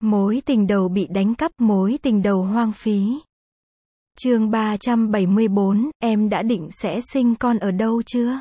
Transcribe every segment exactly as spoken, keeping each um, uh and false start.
Mối tình đầu bị đánh cắp, mối tình đầu hoang phí. Chương ba trăm bảy mươi bốn, em đã định sẽ sinh con ở đâu chưa?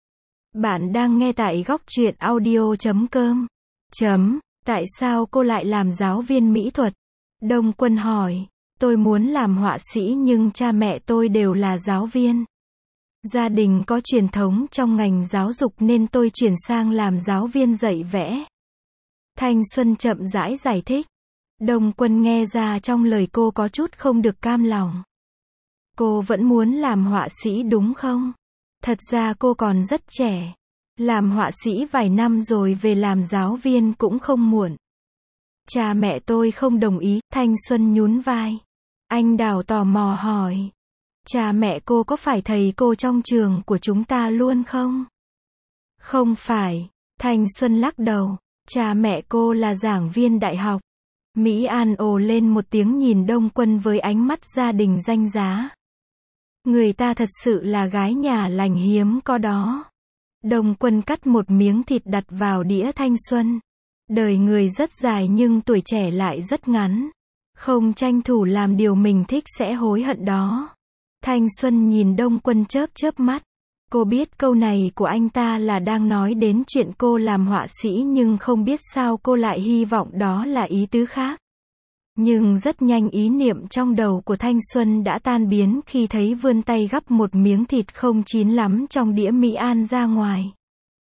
Bạn đang nghe tại góc truyện audio chấm com. Chấm, tại sao cô lại làm giáo viên mỹ thuật? Đông Quân hỏi, tôi muốn làm họa sĩ nhưng cha mẹ tôi đều là giáo viên. Gia đình có truyền thống trong ngành giáo dục nên tôi chuyển sang làm giáo viên dạy vẽ. Thanh Xuân chậm rãi giải thích. Đông Quân nghe ra trong lời cô có chút không được cam lòng. Cô vẫn muốn làm họa sĩ đúng không? Thật ra cô còn rất trẻ. Làm họa sĩ vài năm rồi về làm giáo viên cũng không muộn. Cha mẹ tôi không đồng ý, Thanh Xuân nhún vai. Anh Đào tò mò hỏi. Cha mẹ cô có phải thầy cô trong trường của chúng ta luôn không? Không phải, Thanh Xuân lắc đầu. Cha mẹ cô là giảng viên đại học. Mỹ An ồ lên một tiếng nhìn Đông Quân với ánh mắt gia đình danh giá. Người ta thật sự là gái nhà lành hiếm có đó. Đông Quân cắt một miếng thịt đặt vào đĩa Thanh Xuân. Đời người rất dài nhưng tuổi trẻ lại rất ngắn. Không tranh thủ làm điều mình thích sẽ hối hận đó. Thanh Xuân nhìn Đông Quân chớp chớp mắt. Cô biết câu này của anh ta là đang nói đến chuyện cô làm họa sĩ nhưng không biết sao cô lại hy vọng đó là ý tứ khác. Nhưng rất nhanh ý niệm trong đầu của Thanh Xuân đã tan biến khi thấy vươn tay gắp một miếng thịt không chín lắm trong đĩa Mỹ An ra ngoài.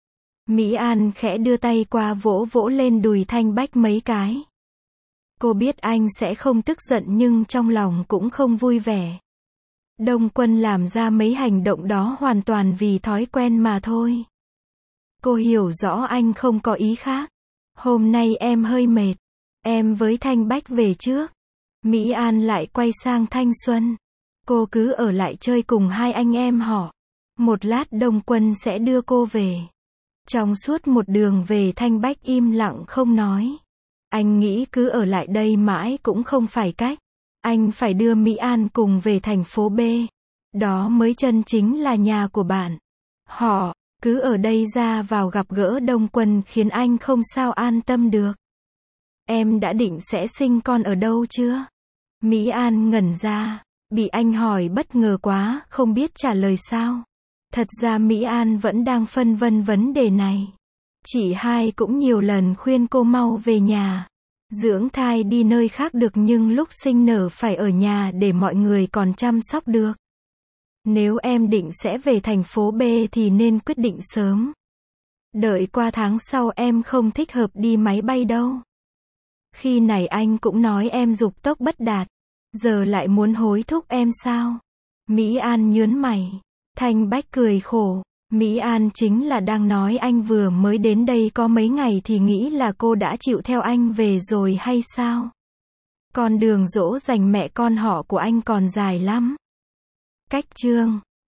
Mỹ An khẽ đưa tay qua vỗ vỗ lên đùi Thanh Bách mấy cái. Cô biết anh sẽ không tức giận nhưng trong lòng cũng không vui vẻ. Đông Quân làm ra mấy hành động đó hoàn toàn vì thói quen mà thôi. Cô hiểu rõ anh không có ý khác. Hôm nay em hơi mệt. Em với Thanh Bách về trước. Mỹ An lại quay sang Thanh Xuân. Cô cứ ở lại chơi cùng hai anh em họ. Một lát Đông Quân sẽ đưa cô về. Trong suốt một đường về Thanh Bách im lặng không nói. Anh nghĩ cứ ở lại đây mãi cũng không phải cách. Anh phải đưa Mỹ An cùng về thành phố B. Đó mới chân chính là nhà của bạn. Họ, cứ ở đây ra vào gặp gỡ Đông Quân khiến anh không sao an tâm được. Em đã định sẽ sinh con ở đâu chưa? Mỹ An ngẩn ra, bị anh hỏi bất ngờ quá, không biết trả lời sao. Thật ra Mỹ An vẫn đang phân vân vấn đề này. Chị hai cũng nhiều lần khuyên cô mau về nhà. Dưỡng thai đi nơi khác được nhưng lúc sinh nở phải ở nhà để mọi người còn chăm sóc được. Nếu em định sẽ về thành phố B thì nên quyết định sớm. Đợi qua tháng sau em không thích hợp đi máy bay đâu. Khi này anh cũng nói em dục tốc bất đạt. Giờ lại muốn hối thúc em sao? Mỹ An nhớn mày. Thanh Bách cười khổ. Mỹ An chính là đang nói anh vừa mới đến đây có mấy ngày thì nghĩ là cô đã chịu theo anh về rồi hay sao? Con đường dỗ dành mẹ con họ của anh còn dài lắm. Cách chương